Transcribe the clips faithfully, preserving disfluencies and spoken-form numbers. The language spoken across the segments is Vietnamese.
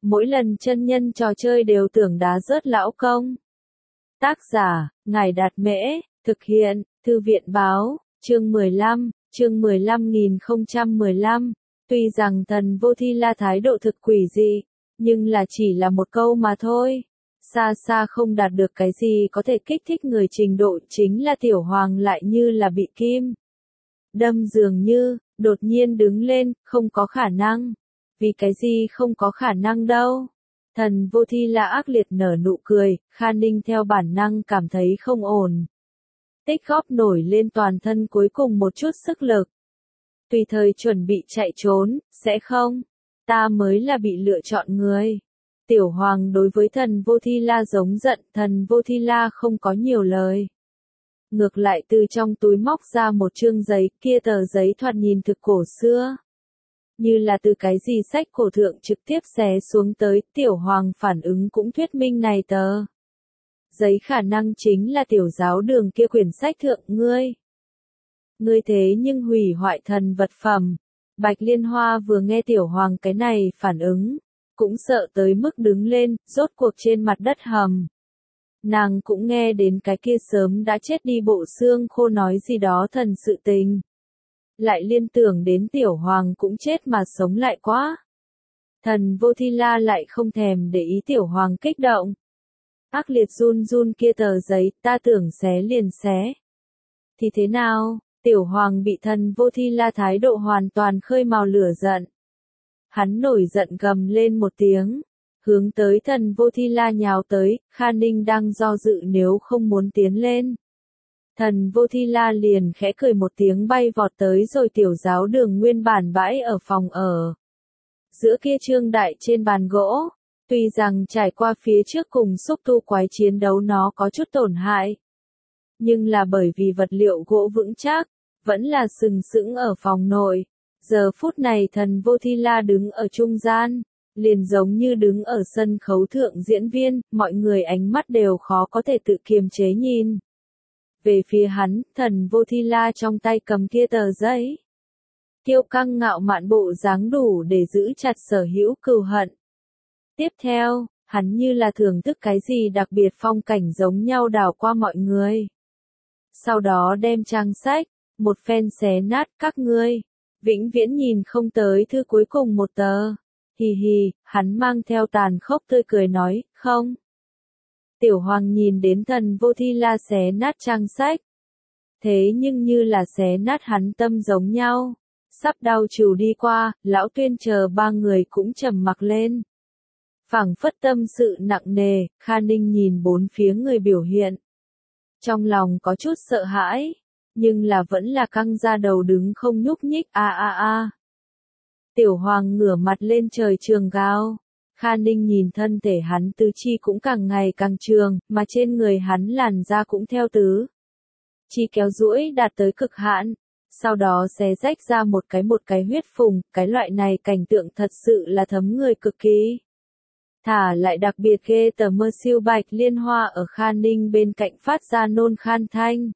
mỗi lần chân nhân trò chơi đều tưởng đá rớt lão công. Tác giả, Ngài Đạt Mễ, thực hiện, Thư viện Báo, chương mười lăm, chương mười lăm nghìn không trăm mười lăm. Tuy rằng thần Vô Thi La thái độ thực quỷ dị, nhưng là chỉ là một câu mà thôi. Xa xa không đạt được cái gì có thể kích thích người trình độ, chính là Tiểu Hoàng lại như là bị kim đâm dường như, đột nhiên đứng lên, không có khả năng. Vì cái gì không có khả năng đâu. Thần Vô Thi La ác liệt nở nụ cười, Kha Ninh theo bản năng cảm thấy không ổn. Tích góp nổi lên toàn thân cuối cùng một chút sức lực. Tùy thời chuẩn bị chạy trốn, sẽ không? Ta mới là bị lựa chọn người. Tiểu Hoàng đối với thần Vô Thi La giống giận, thần Vô Thi La không có nhiều lời. Ngược lại từ trong túi móc ra một chương giấy, kia tờ giấy thoạt nhìn thực cổ xưa. Như là từ cái gì sách cổ thượng trực tiếp xé xuống tới, Tiểu Hoàng phản ứng cũng thuyết minh này tờ. Giấy khả năng chính là tiểu giáo đường kia quyển sách thượng ngươi. Ngươi thế nhưng hủy hoại thần vật phẩm. Bạch Liên Hoa vừa nghe Tiểu Hoàng cái này phản ứng, cũng sợ tới mức đứng lên, rốt cuộc trên mặt đất hầm. Nàng cũng nghe đến cái kia sớm đã chết đi bộ xương khô nói gì đó thần sự tình. Lại liên tưởng đến Tiểu Hoàng cũng chết mà sống lại quá. Thần Vô Thi La lại không thèm để ý Tiểu Hoàng kích động. Ác liệt run run kia tờ giấy, ta tưởng xé liền xé. Thì thế nào, Tiểu Hoàng bị thần Vô Thi La thái độ hoàn toàn khơi mào lửa giận. Hắn nổi giận gầm lên một tiếng, hướng tới thần Vô Thi La nhào tới, Kha Ninh đang do dự nếu không muốn tiến lên. Thần Vô Thi La liền khẽ cười một tiếng bay vọt tới rồi tiểu giáo đường nguyên bản bãi ở phòng ở. Giữa kia trương đại trên bàn gỗ, tuy rằng trải qua phía trước cùng xúc tu quái chiến đấu nó có chút tổn hại. Nhưng là bởi vì vật liệu gỗ vững chắc, vẫn là sừng sững ở phòng nội. Giờ phút này thần Vô Thi La đứng ở trung gian, liền giống như đứng ở sân khấu thượng diễn viên, mọi người ánh mắt đều khó có thể tự kiềm chế nhìn. Về phía hắn, thần Vô Thi La trong tay cầm kia tờ giấy. Kiêu căng ngạo mạn bộ dáng đủ để giữ chặt sở hữu cừu hận. Tiếp theo, hắn như là thưởng thức cái gì đặc biệt phong cảnh giống nhau đảo qua mọi người. Sau đó đem trang sách, một phen xé nát các ngươi. Vĩnh viễn nhìn không tới thư cuối cùng một tờ. Hì hì, hắn mang theo tàn khốc tươi cười nói, không. Tiểu Hoàng nhìn đến thần Vô Thi La xé nát trang sách. Thế nhưng như là xé nát hắn tâm giống nhau. Sắp đau trừ đi qua, lão Tuyên chờ ba người cũng trầm mặc lên. Phảng phất tâm sự nặng nề, Kha Ninh nhìn bốn phía người biểu hiện. Trong lòng có chút sợ hãi, nhưng là vẫn là căng ra đầu đứng không nhúc nhích, a a a. Tiểu Hoàng ngửa mặt lên trời trường gào. Kha Ninh nhìn thân thể hắn tứ chi cũng càng ngày càng trường, mà trên người hắn làn da cũng theo tứ chi kéo duỗi đạt tới cực hạn. Sau đó xé rách ra một cái một cái huyết phùng, cái loại này cảnh tượng thật sự là thấm người cực kỳ. Thả lại đặc biệt ghê tờ mơ siêu Bạch Liên Hoa ở Kha Ninh bên cạnh phát ra nôn khan thanh.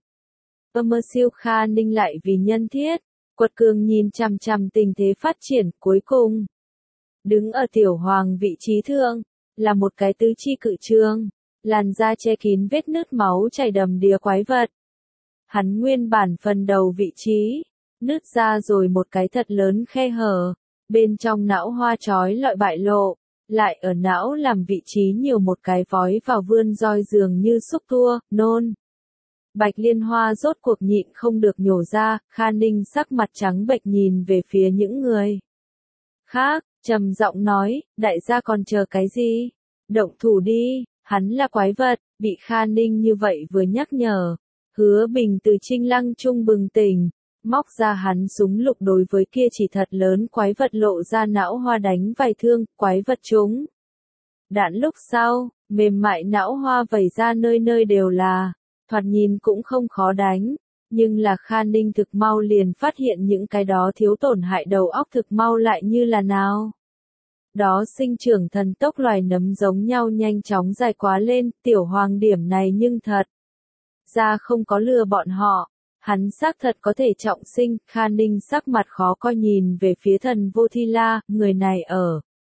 Ơ mơ siêu Kha Ninh lại vì nhân thiết, quật cường nhìn chằm chằm tình thế phát triển cuối cùng. Đứng ở Tiểu Hoàng vị trí thượng, là một cái tứ chi cự trương, làn da che kín vết nứt máu chảy đầm đìa quái vật. Hắn nguyên bản phần đầu vị trí, nứt ra rồi một cái thật lớn khe hở, bên trong não hoa chói lọi bại lộ, lại ở não làm vị trí nhiều một cái vói vào vươn roi dường như xúc tua, nôn. Bạch Liên Hoa rốt cuộc nhịn không được nhổ ra, Kha Ninh sắc mặt trắng bệch nhìn về phía những người khác, trầm giọng nói, đại gia còn chờ cái gì? Động thủ đi, hắn là quái vật, bị Kha Ninh như vậy vừa nhắc nhở. Hứa Bình từ trinh lăng trung bừng tỉnh, móc ra hắn súng lục đối với kia chỉ thật lớn quái vật lộ ra não hoa đánh vài thương, quái vật trúng. Đạn lúc sau, mềm mại não hoa vẩy ra nơi nơi đều là, thoạt nhìn cũng không khó đánh, nhưng là Kha Ninh thực mau liền phát hiện những cái đó thiếu tổn hại đầu óc thực mau lại như là nào. Đó sinh trưởng thần tốc loài nấm giống nhau nhanh chóng dài quá lên, Tiểu Hoàng điểm này nhưng thật ra không có lừa bọn họ, hắn xác thật có thể trọng sinh. Kha Ninh sắc mặt khó coi nhìn về phía thần Vô Thi La, người này ở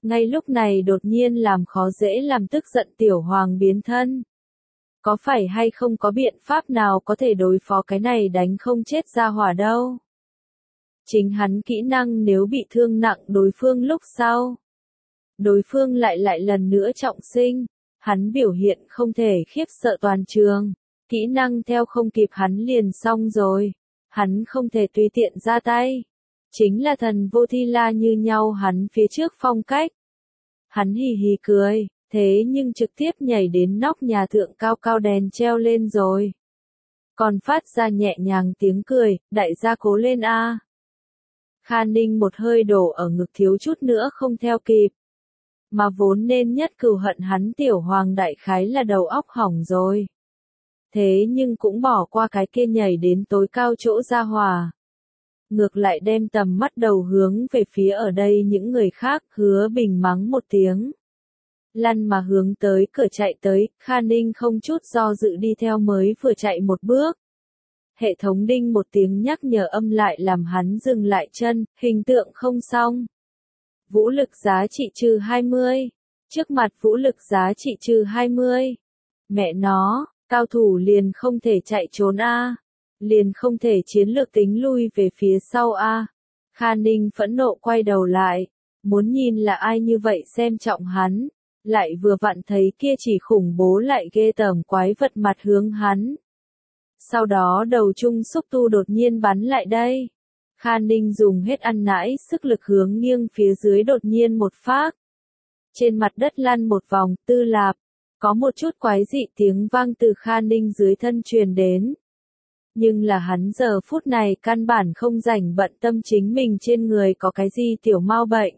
Ngay lúc này đột nhiên làm khó dễ làm tức giận tiểu hoàng biến thân. Có phải hay không có biện pháp nào có thể đối phó cái này đánh không chết ra hỏa đâu. Chính hắn kỹ năng nếu bị thương nặng đối phương lúc sau. Đối phương lại lại lần nữa trọng sinh. Hắn biểu hiện không thể khiếp sợ toàn trường. Kỹ năng theo không kịp hắn liền xong rồi. Hắn không thể tùy tiện ra tay. Chính là thần vô thi la như nhau hắn phía trước phong cách. Hắn hì hì cười, thế nhưng trực tiếp nhảy đến nóc nhà thượng cao cao đèn treo lên rồi. Còn phát ra nhẹ nhàng tiếng cười, đại gia cố lên a. Kha Ninh một hơi đổ ở ngực thiếu chút nữa không theo kịp. Mà vốn nên nhất cừu hận hắn tiểu hoàng đại khái là đầu óc hỏng rồi. Thế nhưng cũng bỏ qua cái kia nhảy đến tối cao chỗ ra hòa. Ngược lại đem tầm mắt đầu hướng về phía ở đây những người khác, Hứa Bình mắng một tiếng. Lăn mà hướng tới cửa chạy tới, Kha Ninh không chút do dự đi theo mới vừa chạy một bước. Hệ thống đinh một tiếng nhắc nhở âm lại làm hắn dừng lại chân, hình tượng không xong. Vũ lực giá trị trừ hai mươi. Trước mặt vũ lực giá trị trừ hai mươi. Mẹ nó, cao thủ liền không thể chạy trốn a. Liền không thể chiến lược tính lui về phía sau a. Kha Ninh phẫn nộ quay đầu lại, muốn nhìn là ai như vậy xem trọng hắn, lại vừa vặn thấy kia chỉ khủng bố lại ghê tởm quái vật mặt hướng hắn. Sau đó đầu trung xúc tu đột nhiên bắn lại đây. Kha Ninh dùng hết ăn nãi sức lực hướng nghiêng phía dưới đột nhiên một phát. Trên mặt đất lăn một vòng, tư lạp, có một chút quái dị tiếng vang từ Kha Ninh dưới thân truyền đến. Nhưng là hắn giờ phút này căn bản không rảnh bận tâm chính mình trên người có cái gì tiểu mau bệnh.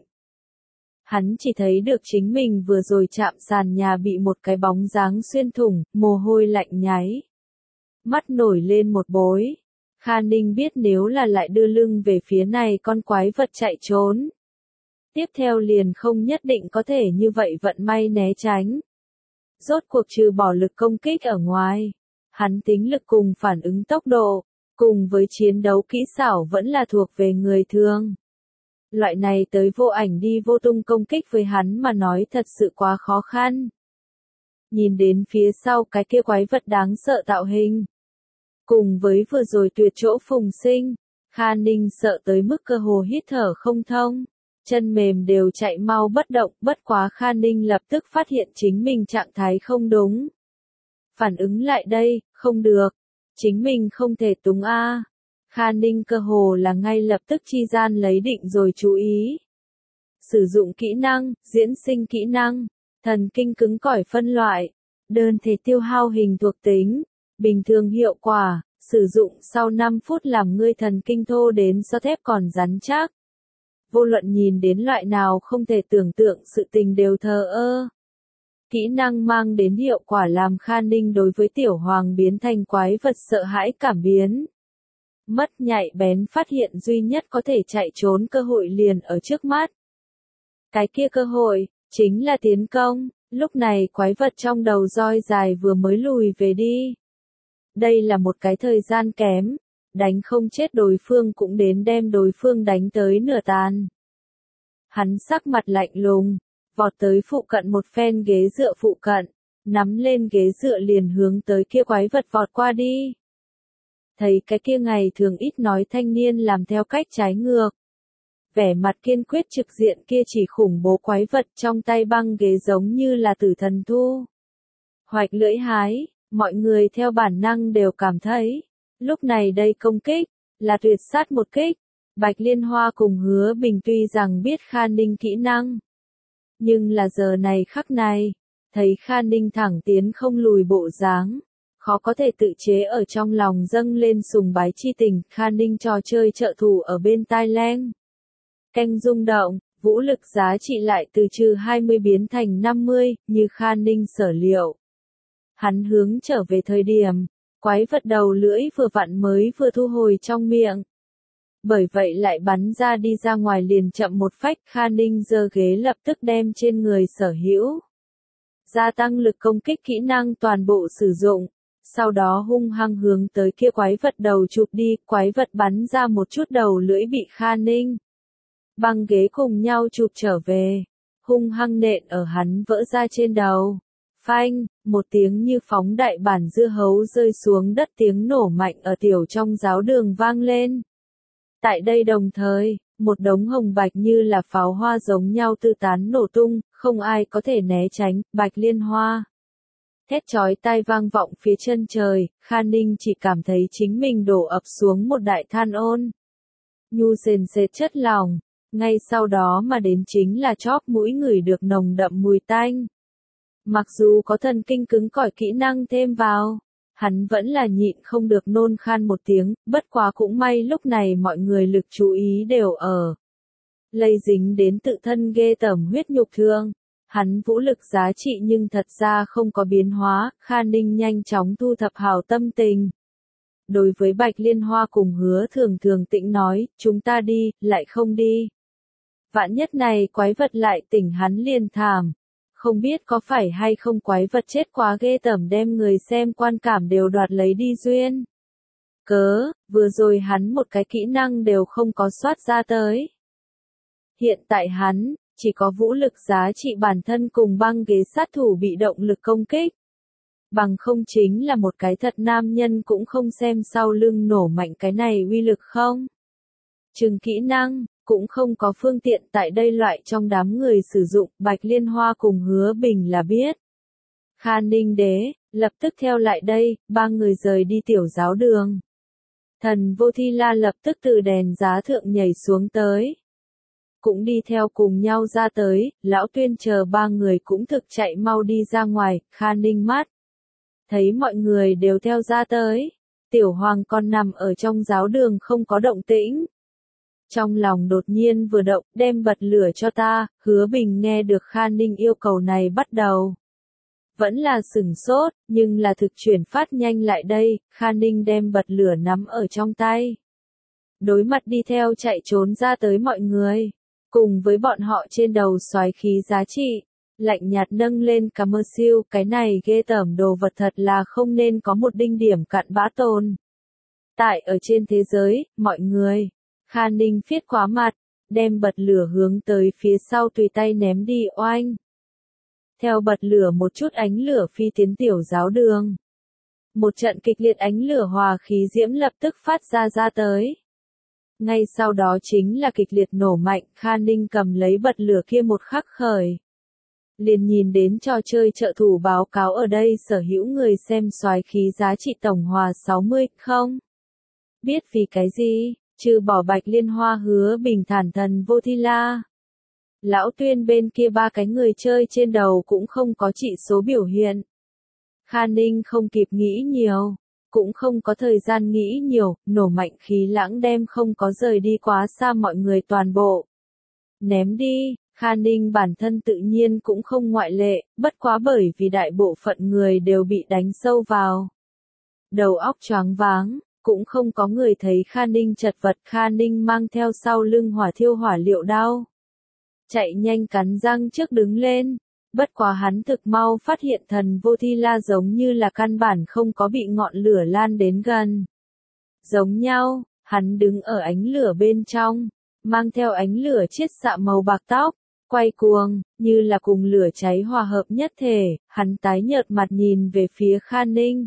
Hắn chỉ thấy được chính mình vừa rồi chạm sàn nhà bị một cái bóng dáng xuyên thủng, mồ hôi lạnh nháy. Mắt nổi lên một bối. Kha Ninh biết nếu là lại đưa lưng về phía này con quái vật chạy trốn. Tiếp theo liền không nhất định có thể như vậy vận may né tránh. Rốt cuộc trừ bỏ lực công kích ở ngoài. Hắn tính lực cùng phản ứng tốc độ, cùng với chiến đấu kỹ xảo vẫn là thuộc về người thường. Loại này tới vô ảnh đi vô tung công kích với hắn mà nói thật sự quá khó khăn. Nhìn đến phía sau cái kia quái vật đáng sợ tạo hình. Cùng với vừa rồi tuyệt chỗ phùng sinh, Kha Ninh sợ tới mức cơ hồ hít thở không thông. Chân mềm đều chạy mau bất động, bất quá Kha Ninh lập tức phát hiện chính mình trạng thái không đúng. Phản ứng lại đây, không được. Chính mình không thể túng a. Kha Ninh cơ hồ là ngay lập tức chi gian lấy định rồi chú ý. Sử dụng kỹ năng, diễn sinh kỹ năng, thần kinh cứng cỏi phân loại, đơn thể tiêu hao hình thuộc tính, bình thường hiệu quả, sử dụng sau năm phút làm ngươi thần kinh thô đến so thép còn rắn chắc. Vô luận nhìn đến loại nào không thể tưởng tượng sự tình đều thờ ơ. Kỹ năng mang đến hiệu quả làm Kha Ninh đối với tiểu hoàng biến thành quái vật sợ hãi cảm biến. Mất nhạy bén phát hiện duy nhất có thể chạy trốn cơ hội liền ở trước mắt. Cái kia cơ hội, chính là tiến công, lúc này quái vật trong đầu roi dài vừa mới lùi về đi. Đây là một cái thời gian kém, đánh không chết đối phương cũng đến đem đối phương đánh tới nửa tàn. Hắn sắc mặt lạnh lùng. Vọt tới phụ cận một phen ghế dựa phụ cận, nắm lên ghế dựa liền hướng tới kia quái vật vọt qua đi. Thấy cái kia ngày thường ít nói thanh niên làm theo cách trái ngược. Vẻ mặt kiên quyết trực diện kia chỉ khủng bố quái vật trong tay băng ghế giống như là tử thần thu. Hoạch lưỡi hái, mọi người theo bản năng đều cảm thấy, lúc này đây công kích, là tuyệt sát một kích. Bạch Liên Hoa cùng Hứa Bình tuy rằng biết Kha Ninh kỹ năng. Nhưng là giờ này khắc này, thấy Kha Ninh thẳng tiến không lùi bộ dáng, khó có thể tự chế ở trong lòng dâng lên sùng bái chi tình. Kha Ninh trò chơi trợ thủ ở bên tai leng. Canh rung động, vũ lực giá trị lại từ trừ hai mươi biến thành năm mươi, như Kha Ninh sở liệu. Hắn hướng trở về thời điểm, quái vật đầu lưỡi vừa vặn mới vừa thu hồi trong miệng. Bởi vậy lại bắn ra đi ra ngoài liền chậm một phách. Kha Ninh giơ ghế lập tức đem trên người sở hữu. Gia tăng lực công kích kỹ năng toàn bộ sử dụng. Sau đó hung hăng hướng tới kia quái vật đầu chụp đi. Quái vật bắn ra một chút đầu lưỡi bị Kha Ninh. Băng ghế cùng nhau chụp trở về. hung hăng nện ở hắn vỡ ra trên đầu. Phanh, một tiếng như phóng đại bản dưa hấu rơi xuống đất, tiếng nổ mạnh ở tiểu trong giáo đường vang lên. Tại đây đồng thời, một đống hồng bạch như là pháo hoa giống nhau tư tán nổ tung, không ai có thể né tránh. Bạch Liên Hoa thét chói tai vang vọng phía chân trời, Kha Ninh chỉ cảm thấy chính mình đổ ập xuống một đại than ôn nhu sền sệt chất lỏng, ngay sau đó mà đến chính là chóp mũi ngửi được nồng đậm mùi tanh. Mặc dù có thần kinh cứng cỏi kỹ năng thêm vào, hắn vẫn là nhịn không được nôn khan một tiếng, bất quá cũng may lúc này mọi người lực chú ý đều ở lây dính đến tự thân ghê tởm huyết nhục thương. Hắn vũ lực giá trị nhưng thật ra không có biến hóa, Kha Ninh nhanh chóng thu thập hào tâm tình. Đối với Bạch Liên Hoa cùng Hứa Thường Thường tĩnh nói, chúng ta đi, lại không đi. Vạn nhất này quái vật lại tỉnh hắn liền thảm. Không biết có phải hay không quái vật chết quá ghê tởm đem người xem quan cảm đều đoạt lấy đi duyên. Cớ, vừa rồi hắn một cái kỹ năng đều không có soát ra tới. Hiện tại hắn chỉ có vũ lực giá trị bản thân cùng băng ghế sát thủ bị động lực công kích. Bằng không chính là một cái thật nam nhân cũng không xem sau lưng nổ mạnh cái này uy lực không. Chừng kỹ năng, cũng không có phương tiện tại đây loại trong đám người sử dụng. Bạch Liên Hoa cùng Hứa Bình là biết. Kha Ninh đế, lập tức theo lại đây, ba người rời đi tiểu giáo đường. Thần Vô Thi La lập tức từ đèn giá thượng nhảy xuống tới. Cũng đi theo cùng nhau ra tới, Lão Tuyên chờ ba người cũng thực chạy mau đi ra ngoài. Kha Ninh mắt thấy mọi người đều theo ra tới. Tiểu Hoàng còn nằm ở trong giáo đường không có động tĩnh. Trong lòng đột nhiên vừa động, đem bật lửa cho ta. Hứa Bình nghe được Kha Ninh yêu cầu này bắt đầu vẫn là sửng sốt, nhưng là thực chuyển phát nhanh lại đây. Kha Ninh đem bật lửa nắm ở trong tay, đối mặt đi theo chạy trốn ra tới mọi người, cùng với bọn họ trên đầu xoáy khí giá trị, lạnh nhạt nâng lên cả mơ siêu. Cái này ghê tởm đồ vật thật là không nên có một đinh điểm cặn bã tồn tại ở trên thế giới. Mọi người, Kha Ninh phiết quá mặt, đem bật lửa hướng tới phía sau tùy tay ném đi. Oanh, theo bật lửa một chút ánh lửa phi tiến tiểu giáo đường. Một trận kịch liệt ánh lửa hòa khí diễm lập tức phát ra ra tới. Ngay sau đó chính là kịch liệt nổ mạnh. Kha Ninh cầm lấy bật lửa kia một khắc khởi, liền nhìn đến trò chơi trợ thủ báo cáo ở đây sở hữu người xem soái khí giá trị tổng hòa sáu mươi, không biết vì cái gì, trừ bỏ Bạch Liên Hoa, Hứa Bình, Thản Thần Vô Thi La, Lão Tuyên bên kia ba cái người chơi trên đầu cũng không có chỉ số biểu hiện. Kha Ninh không kịp nghĩ nhiều, cũng không có thời gian nghĩ nhiều, nổ mạnh khí lãng đem không có rời đi quá xa mọi người toàn bộ ném đi. Kha Ninh bản thân tự nhiên cũng không ngoại lệ, bất quá bởi vì đại bộ phận người đều bị đánh sâu vào đầu óc choáng váng, cũng không có người thấy Kha Ninh chật vật. Kha Ninh mang theo sau lưng hỏa thiêu hỏa liệu đao, chạy nhanh cắn răng trước đứng lên. Bất quá hắn thực mau phát hiện Thần Vô Thi La giống như là căn bản không có bị ngọn lửa lan đến gần. Giống nhau, hắn đứng ở ánh lửa bên trong, mang theo ánh lửa chiết xạ màu bạc tóc, quay cuồng, như là cùng lửa cháy hòa hợp nhất thể. Hắn tái nhợt mặt nhìn về phía Kha Ninh,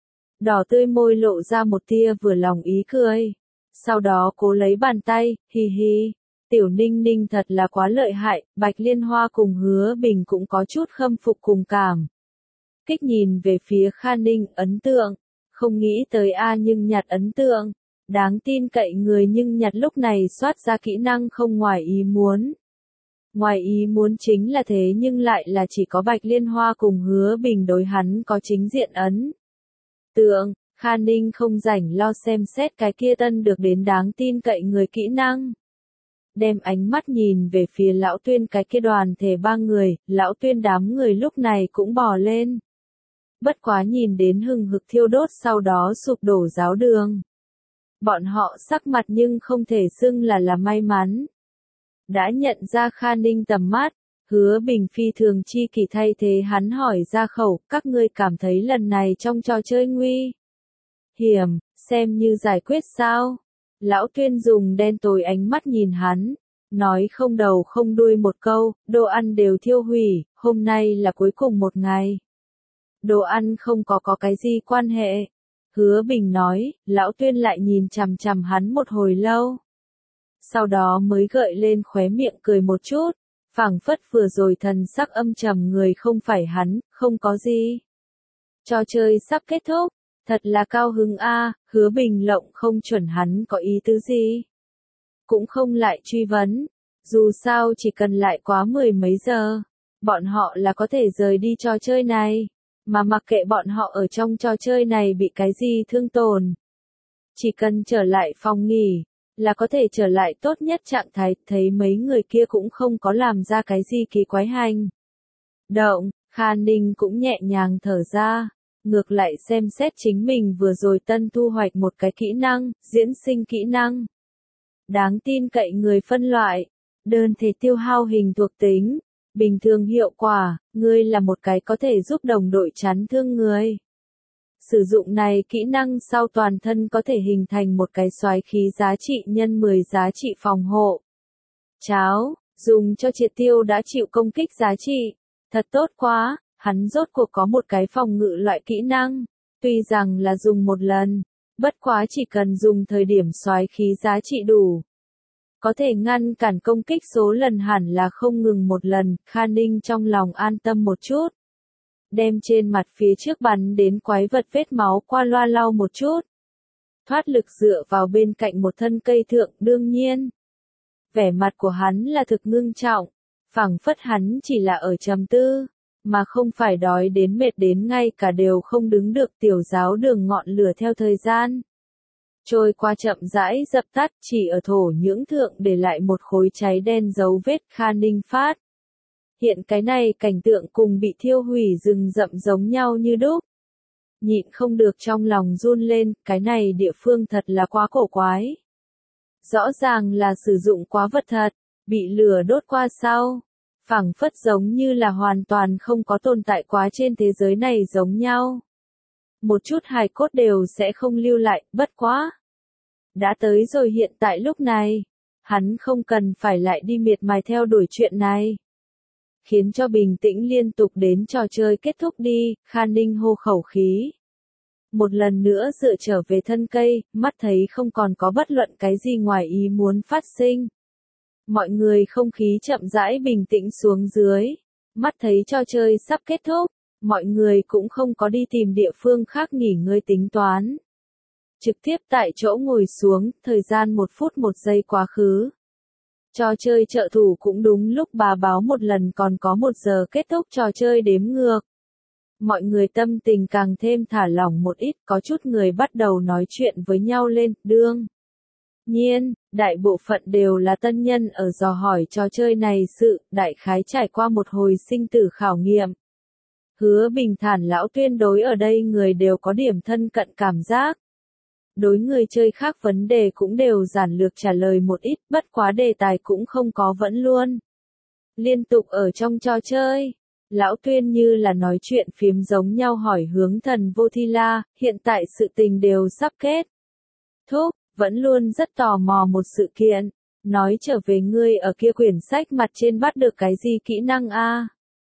đỏ tươi môi lộ ra một tia vừa lòng ý cười. Sau đó cố lấy bàn tay, hi hi. Tiểu Ninh Ninh thật là quá lợi hại. Bạch Liên Hoa cùng Hứa Bình cũng có chút khâm phục cùng cảm kích nhìn về phía Kha Ninh. Ấn tượng, không nghĩ tới a nhưng nhặt ấn tượng, đáng tin cậy người nhưng nhặt lúc này soát ra kỹ năng không ngoài ý muốn. Ngoài ý muốn chính là thế nhưng lại là chỉ có Bạch Liên Hoa cùng Hứa Bình đối hắn có chính diện ấn tượng. Kha Ninh không rảnh lo xem xét cái kia tân được đến đáng tin cậy người kỹ năng. Đem ánh mắt nhìn về phía Lão Tuyên cái kia đoàn thể ba người. Lão Tuyên đám người lúc này cũng bò lên. Bất quá nhìn đến hừng hực thiêu đốt sau đó sụp đổ giáo đường, bọn họ sắc mặt nhưng không thể xưng là là may mắn. Đã nhận ra Kha Ninh tầm mắt, Hứa Bình phi thường chi kỷ thay thế hắn hỏi ra khẩu. Các ngươi cảm thấy lần này trong trò chơi nguy hiểm, xem như giải quyết sao? Lão Tuyên dùng đen tối ánh mắt nhìn hắn, nói không đầu không đuôi một câu, đồ ăn đều thiêu hủy, hôm nay là cuối cùng một ngày. Đồ ăn không có có cái gì quan hệ. Hứa Bình nói, Lão Tuyên lại nhìn chằm chằm hắn một hồi lâu. Sau đó mới gợi lên khóe miệng cười một chút, phảng phất vừa rồi thần sắc âm trầm người không phải hắn, không có gì. Trò chơi sắp kết thúc, thật là cao hứng a. Hứa Bình lộng không chuẩn hắn có ý tứ gì. Cũng không lại truy vấn, dù sao chỉ cần lại quá mười mấy giờ, bọn họ là có thể rời đi trò chơi này, mà mặc kệ bọn họ ở trong trò chơi này bị cái gì thương tổn. Chỉ cần trở lại phòng nghỉ, là có thể trở lại tốt nhất trạng thái, thấy mấy người kia cũng không có làm ra cái gì kỳ quái hành. Động, Kha Ninh cũng nhẹ nhàng thở ra, ngược lại xem xét chính mình vừa rồi tân thu hoạch một cái kỹ năng, diễn sinh kỹ năng. Đáng tin cậy người phân loại, đơn thể tiêu hao hình thuộc tính, bình thường hiệu quả, ngươi là một cái có thể giúp đồng đội chắn thương người. Sử dụng này kỹ năng sau toàn thân có thể hình thành một cái xoáy khí giá trị nhân mười giá trị phòng hộ. Cháo, dùng cho triệt tiêu đã chịu công kích giá trị. Thật tốt quá, hắn rốt cuộc có một cái phòng ngự loại kỹ năng. Tuy rằng là dùng một lần, bất quá chỉ cần dùng thời điểm xoáy khí giá trị đủ. Có thể ngăn cản công kích số lần hẳn là không ngừng một lần, Kha Ninh trong lòng an tâm một chút. Đem trên mặt phía trước bắn đến quái vật vết máu qua loa lau một chút. Thoát lực dựa vào bên cạnh một thân cây thượng, đương nhiên. Vẻ mặt của hắn là thực ngưng trọng, phảng phất hắn chỉ là ở trầm tư, mà không phải đói đến mệt đến ngay cả đều không đứng được tiểu giáo đường ngọn lửa theo thời gian. Trôi qua chậm rãi dập tắt, chỉ ở thổ nhưỡng thượng để lại một khối cháy đen dấu vết. Kha Ninh phát hiện cái này cảnh tượng cùng bị thiêu hủy rừng rậm giống nhau như đúc. Nhịn không được trong lòng run lên, cái này địa phương thật là quá cổ quái. Rõ ràng là sử dụng quá vật thật, bị lửa đốt qua sau. Phảng phất giống như là hoàn toàn không có tồn tại quá trên thế giới này giống nhau. Một chút hài cốt đều sẽ không lưu lại, bất quá. Đã tới rồi hiện tại lúc này, hắn không cần phải lại đi miệt mài theo đuổi chuyện này. Khiến cho bình tĩnh liên tục đến trò chơi kết thúc đi, Kha Ninh hô khẩu khí. Một lần nữa dựa trở về thân cây, mắt thấy không còn có bất luận cái gì ngoài ý muốn phát sinh. Mọi người không khí chậm rãi bình tĩnh xuống dưới, mắt thấy trò chơi sắp kết thúc, mọi người cũng không có đi tìm địa phương khác nghỉ ngơi tính toán. Trực tiếp tại chỗ ngồi xuống, thời gian một phút một giây quá khứ. Trò chơi trợ thủ cũng đúng lúc bà báo một lần còn có một giờ kết thúc trò chơi đếm ngược. Mọi người tâm tình càng thêm thả lỏng một ít, có chút người bắt đầu nói chuyện với nhau lên, đương. Nhiên, đại bộ phận đều là tân nhân ở dò hỏi trò chơi này sự, đại khái trải qua một hồi sinh tử khảo nghiệm. Hứa Bình thản Lão Tuyên đối ở đây người đều có điểm thân cận cảm giác. Đối người chơi khác vấn đề cũng đều giản lược trả lời một ít, bất quá đề tài cũng không có vẫn luôn. Liên tục ở trong trò chơi, Lão Tuyên như là nói chuyện phiếm giống nhau hỏi hướng Thần Vô Thi La, hiện tại sự tình đều sắp kết thúc, vẫn luôn rất tò mò một sự kiện, nói trở về ngươi ở kia quyển sách mặt trên bắt được cái gì kỹ năng a?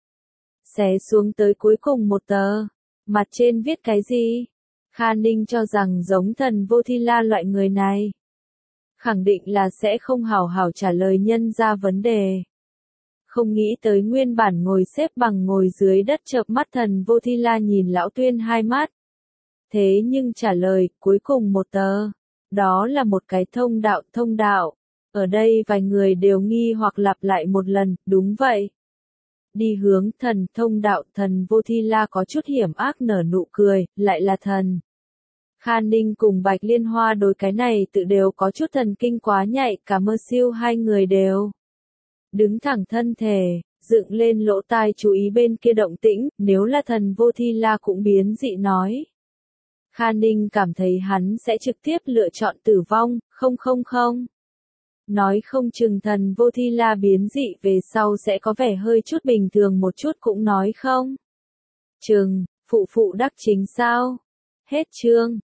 Xé xuống tới cuối cùng một tờ, mặt trên viết cái gì? Kha Ninh cho rằng giống Thần Vô Thi La loại người này, khẳng định là sẽ không hào hào trả lời nhân ra vấn đề. Không nghĩ tới nguyên bản ngồi xếp bằng ngồi dưới đất chợp mắt Thần Vô Thi La nhìn Lão Tuyên hai mắt. Thế nhưng trả lời, cuối cùng một tờ, đó là một cái thông đạo thông đạo. Ở đây vài người đều nghi hoặc lặp lại một lần, đúng vậy. Đi hướng thần thông đạo. Thần Vô Thi La có chút hiểm ác nở nụ cười, lại là thần. Kha Ninh cùng Bạch Liên Hoa đối cái này tự đều có chút thần kinh quá nhạy, cả Mơ Siêu hai người đều đứng thẳng thân thể, dựng lên lỗ tai chú ý bên kia động tĩnh, nếu là Thần Vô Thi La cũng biến dị nói. Kha Ninh cảm thấy hắn sẽ trực tiếp lựa chọn tử vong, không không không. Nói không chừng Thần Vô Thi La biến dị về sau sẽ có vẻ hơi chút bình thường một chút cũng nói không. Chừng, phụ phụ đắc chính sao? Hết chương.